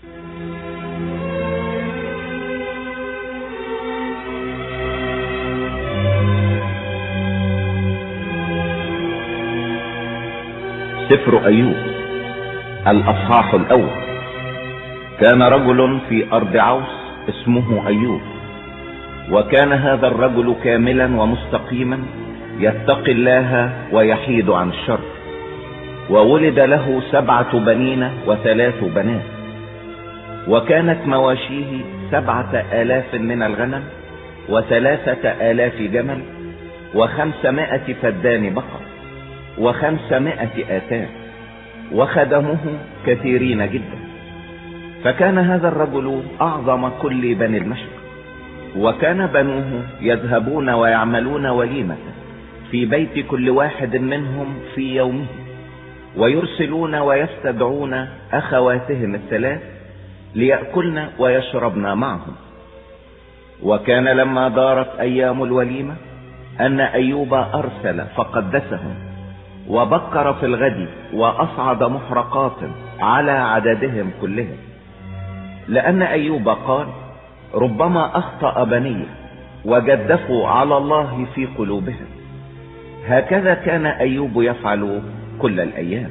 سفر أيوب الأصحاح الأول. كان رجل في أرض عوس اسمه أيوب، وكان هذا الرجل كاملا ومستقيما يتقي الله ويحيد عن الشر، وولد له 7 بنين و3 بنات، وكانت مواشيه 7,000 من الغنم و3,000 جمل و500 فدان بقر و500 آتان، وخدمه كثيرين جدا. فكان هذا الرجل أعظم كل بني المشرق، وكان بنوه يذهبون ويعملون وليمة في بيت كل واحد منهم في يومه، ويرسلون ويستدعون أخواتهم ال3 ليأكلن ويشربن معهم. وكان لما دارت أيام الوليمة أن أيوب أرسل فقدسهم، وبكر في الغد وأصعد محرقات على عددهم كلهم، لأن أيوب قال: ربما أخطأ بني وجدفوا على الله في قلوبهم. هكذا كان أيوب يفعل كل الأيام.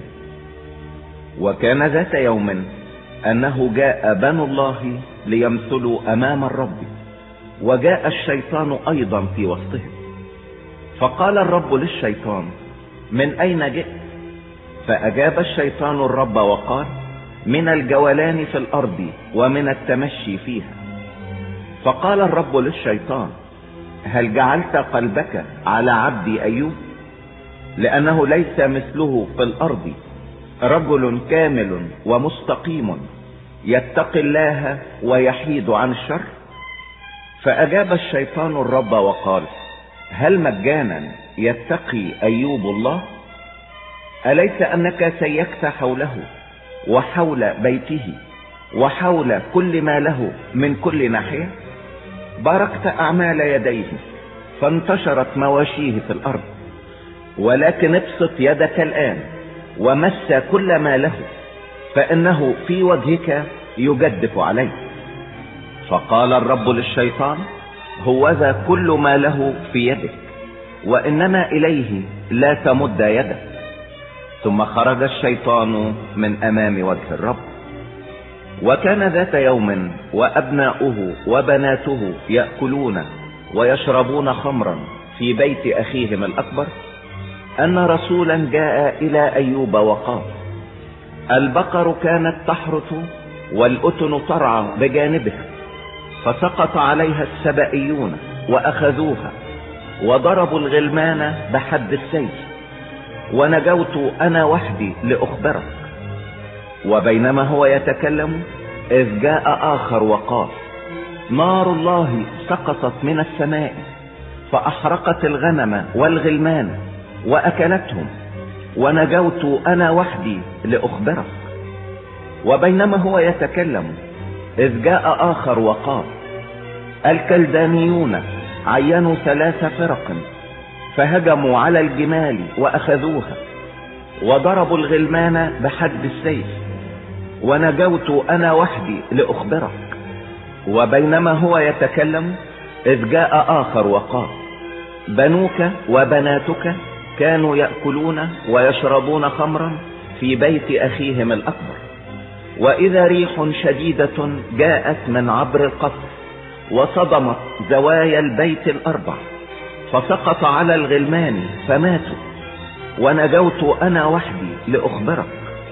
وكان ذات يوم أنه جاء بنو الله ليمثلوا أمام الرب، وجاء الشيطان أيضا في وسطهم. فقال الرب للشيطان: من أين جئت؟ فأجاب الشيطان الرب وقال: من الجولان في الأرض ومن التمشي فيها. فقال الرب للشيطان: هل جعلت قلبك على عبدي أيوب؟ لأنه ليس مثله في الأرض رجل كامل ومستقيم يتقي الله ويحيد عن الشر. فأجاب الشيطان الرب وقال: هل مجانا يتقي أيوب الله؟ أليس أنك سيكت حوله وحول بيته وحول كل ما له من كل ناحية؟ باركت أعمال يديه فانتشرت مواشيه في الأرض، ولكن ابسط يدك الآن ومس كل ما له، فإنه في وجهك يجدف عليه. فقال الرب للشيطان: هوذا كل ما له في يدك، وإنما إليه لا تمد يدك. ثم خرج الشيطان من أمام وجه الرب. وكان ذات يوم وأبناؤه وبناته يأكلون ويشربون خمرا في بيت أخيهم الأكبر، أن رسولا جاء إلى أيوب وقال: البقر كانت تحرث والأتن ترعى بجانبها، فسقط عليها السبائيون وأخذوها وضربوا الغلمان بحد السيف، ونجوت أنا وحدي لأخبرك. وبينما هو يتكلم إذ جاء آخر وقال: نار الله سقطت من السماء فأحرقت الغنم والغلمان وأكلتهم، ونجوت أنا وحدي لأخبرك. وبينما هو يتكلم إذ جاء آخر وقال: الكلدانيون عينوا 3 فرق فهجموا على الجمال وأخذوها، وضربوا الغلمان بحد السيف، ونجوت أنا وحدي لأخبرك. وبينما هو يتكلم إذ جاء آخر وقال: بنوك وبناتك كانوا يأكلون ويشربون خمرا في بيت أخيهم الأكبر، وإذا ريح شديدة جاءت من عبر القصر وصدمت زوايا البيت ال4، فسقط على الغلمان فماتوا، ونجوت أنا وحدي لأخبرك.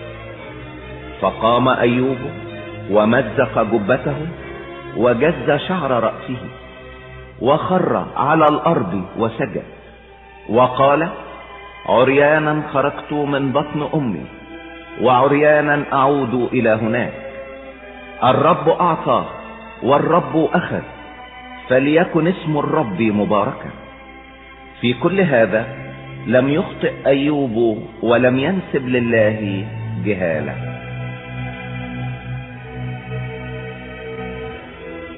فقام أيوب ومزق جبته وجز شعر رأسه وخر على الأرض وسجد، وقال: عريانا خرجت من بطن أمي، وعريانا أعود إلى هناك. الرب أعطى والرب أخذ، فليكن اسم الرب مباركا. في كل هذا لم يخطئ أيوب ولم ينسب لله جهالة.